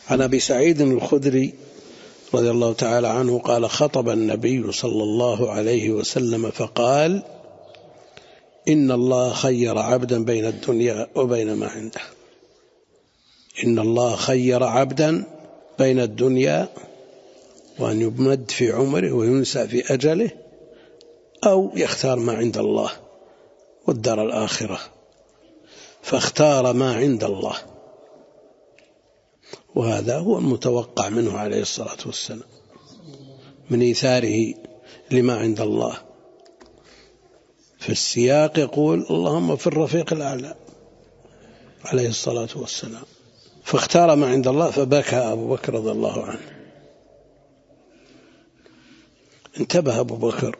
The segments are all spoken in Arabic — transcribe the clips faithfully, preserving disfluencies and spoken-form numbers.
عن أبي سعيد الخدري رضي الله تعالى عنه قال: خطب النبي صلى الله عليه وسلم فقال: إن الله خير عبدا بين الدنيا وبين ما عنده. إن الله خير عبدا بين الدنيا وأن يمد في عمره وينسى في أجله، أو يختار ما عند الله والدار الآخرة، فاختار ما عند الله، وهذا هو المتوقع منه عليه الصلاة والسلام من إيثاره لما عند الله. في السياق يقول: اللهم في الرفيق الأعلى عليه الصلاة والسلام، فاختار ما عند الله، فبكى أبو بكر رضي الله عنه. انتبه أبو بكر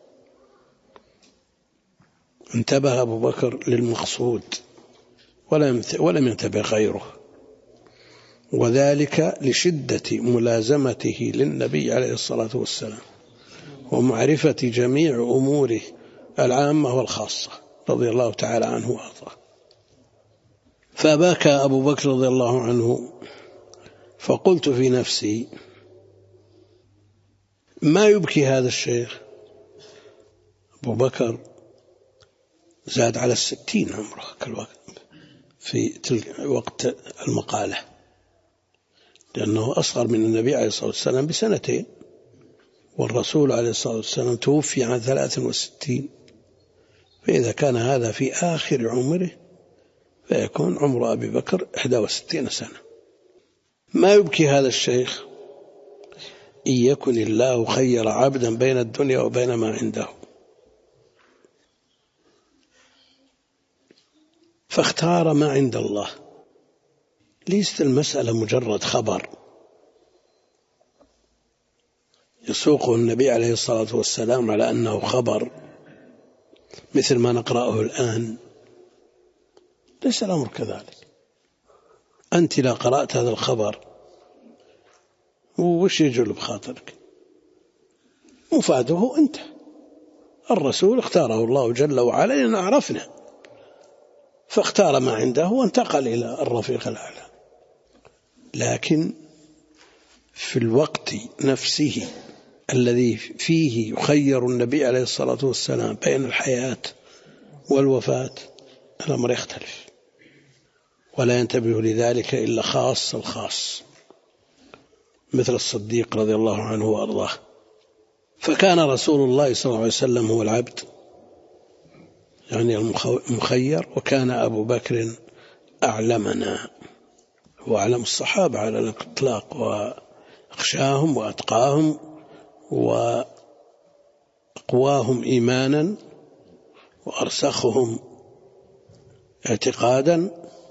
انتبه أبو بكر للمقصود ولم ينتبه غيره، وذلك لشدة ملازمته للنبي عليه الصلاة والسلام ومعرفة جميع أموره العامة والخاصة رضي الله تعالى عنه وأرضاه. فبكى أبو بكر رضي الله عنه، فقلت في نفسي: ما يبكي هذا الشيخ؟ أبو بكر زاد على الستين عمره كالوقت في تلك وقت المقالة، لأنه أصغر من النبي عليه الصلاة والسلام بسنتين، والرسول عليه الصلاة والسلام توفي عن ثلاث وستين، فإذا كان هذا في آخر عمره فيكون عمر أبي بكر إحدى وستين سنة. ما يبكي هذا الشيخ؟ إن يكن الله خير عبدا بين الدنيا وبين ما عنده، فاختار ما عند الله. ليست المسألة مجرد خبر يسوقه النبي عليه الصلاة والسلام على أنه خبر مثل ما نقرأه الآن، ليس الأمر كذلك. أنت لا قرأت هذا الخبر وش يجل بخاطرك؟ مفاده أنت. الرسول اختاره الله جل وعلا لأن عرفنا، فاختار ما عنده وانتقل إلى الرفيق الأعلى. لكن في الوقت نفسه الذي فيه يخير النبي عليه الصلاة والسلام بين الحياة والوفاة الأمر يختلف، ولا ينتبه لذلك إلا خاص الخاص مثل الصديق رضي الله عنه وأرضاه. فكان رسول الله صلى الله عليه وسلم هو العبد، يعني المخير، وكان أبو بكر أعلمنا، هو أعلم الصحابة على الإطلاق وأخشاهم وأتقاهم وأقواهم إيمانا وأرسخهم اعتقادا.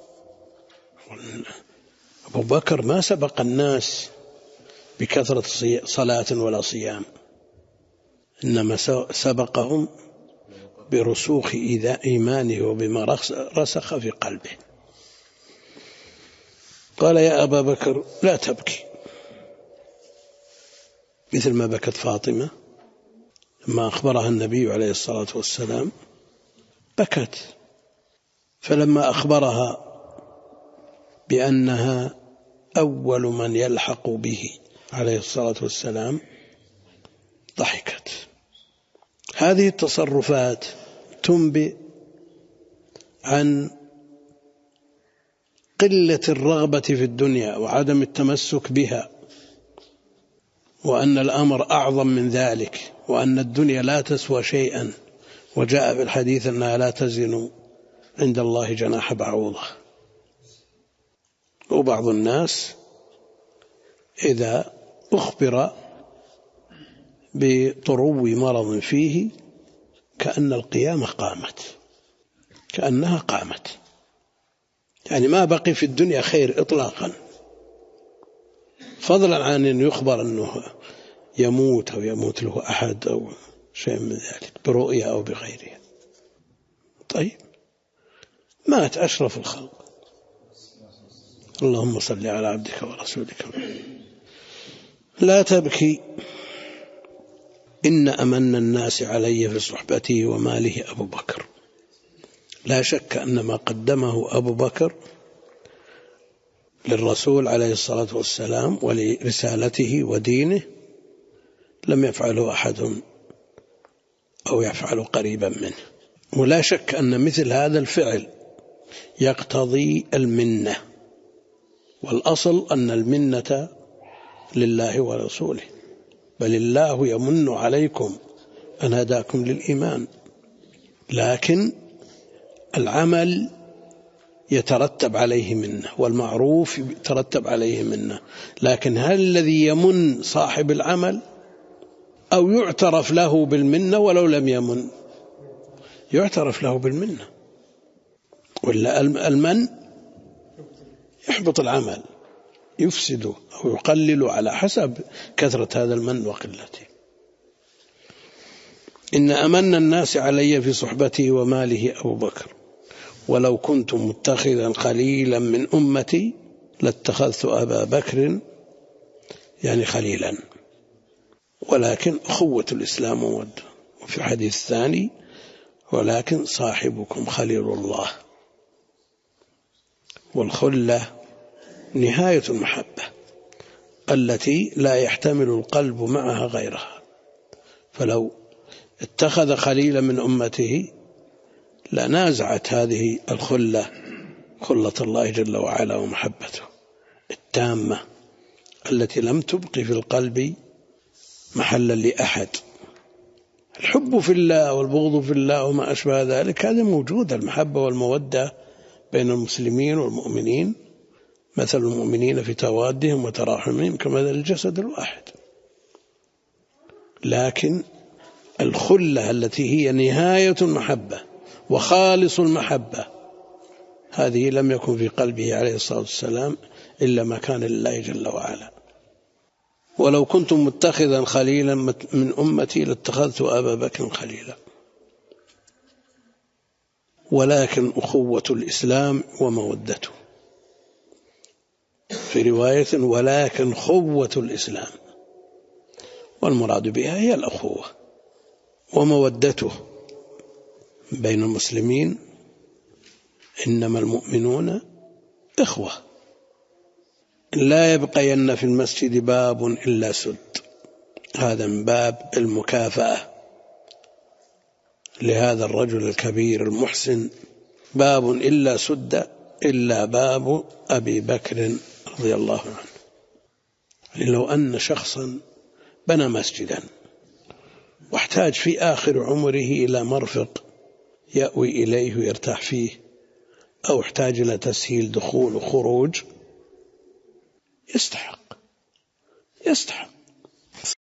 أبو بكر ما سبق الناس بكثرة صلاة ولا صيام، إنما سبقهم برسوخ إيمانه وبما رسخ في قلبه. قال: يا أبا بكر لا تبكي، مثل ما بكت فاطمة لما أخبرها النبي عليه الصلاة والسلام بكت، فلما أخبرها بأنها أول من يلحق به عليه الصلاة والسلام ضحكت. هذه التصرفات تنبئ عن قلة الرغبة في الدنيا وعدم التمسك بها، وأن الأمر أعظم من ذلك، وأن الدنيا لا تسوى شيئا، وجاء في الحديث أنها لا تزن عند الله جناح بعوضة. وبعض الناس إذا أخبر بطرو مرض فيه كأن القيامة قامت، كأنها قامت، يعني ما بقي في الدنيا خير إطلاقا، فضلا عن أن يخبر أنه يموت أو يموت له أحد أو شيء من ذلك برؤية أو بغيرها. طيب، مات أشرف الخلق، اللهم صل على عبدك ورسولك. لا تبكي، إن أمن الناس علي في صحبته وماله أبو بكر. لا شك أن ما قدمه أبو بكر للرسول عليه الصلاة والسلام ولرسالته ودينه لم يفعله أحد أو يفعل قريبا منه. ولا شك أن مثل هذا الفعل يقتضي المنة، والأصل أن المنة لله ورسوله، بل الله يمن عليكم أن هداكم للإيمان. لكن العمل يترتب عليه منه، والمعروف يترتب عليه منه، لكن هل الذي يمن صاحب العمل أو يعترف له بالمنة ولو لم يمن؟ يعترف له بالمنة، ولا المن يحبط العمل، يفسده أو يقلل على حسب كثرة هذا المن وقلته. إن أمن الناس علي في صحبته وماله أبو بكر، ولو كنت متخذا خليلا من أمتي لاتخذت أبا بكر يعني خليلا، ولكن أخوة الإسلام مودة. وفي الحديث الثاني ولكن صاحبكم خليل الله. والخلة نهاية المحبة التي لا يحتمل القلب معها غيرها، فلو اتخذ خليلا من أمته لنازعت هذه الخلة خلة الله جل وعلا ومحبته التامة التي لم تبقي في القلب محلا لأحد. الحب في الله والبغض في الله وما أشبه ذلك هذا موجود، المحبة والمودة بين المسلمين والمؤمنين، مثل المؤمنين في توادهم وتراحمهم كمثل الجسد الواحد. لكن الخلة التي هي نهاية المحبة وخالص المحبة هذه لم يكن في قلبه عليه الصلاة والسلام إلا ما كان لله جل وعلا. ولو كنت متخذا خليلا من أمتي لاتخذت أبا بكر خليلا، ولكن أخوة الإسلام ومودته، في رواية ولكن خوة الإسلام، والمراد بها هي الأخوة ومودته بين المسلمين. إنما المؤمنون إخوة، لا يبقين في المسجد باب إلا سد، هذا من باب المكافأة لهذا الرجل الكبير المحسن، باب إلا سد إلا باب أبي بكر رضي الله عنه. لو أن شخصا بنى مسجدا واحتاج في آخر عمره إلى مرفق يأوي إليه ويرتاح فيه، أو احتاج إلى تسهيل دخول وخروج، يستحق يستحق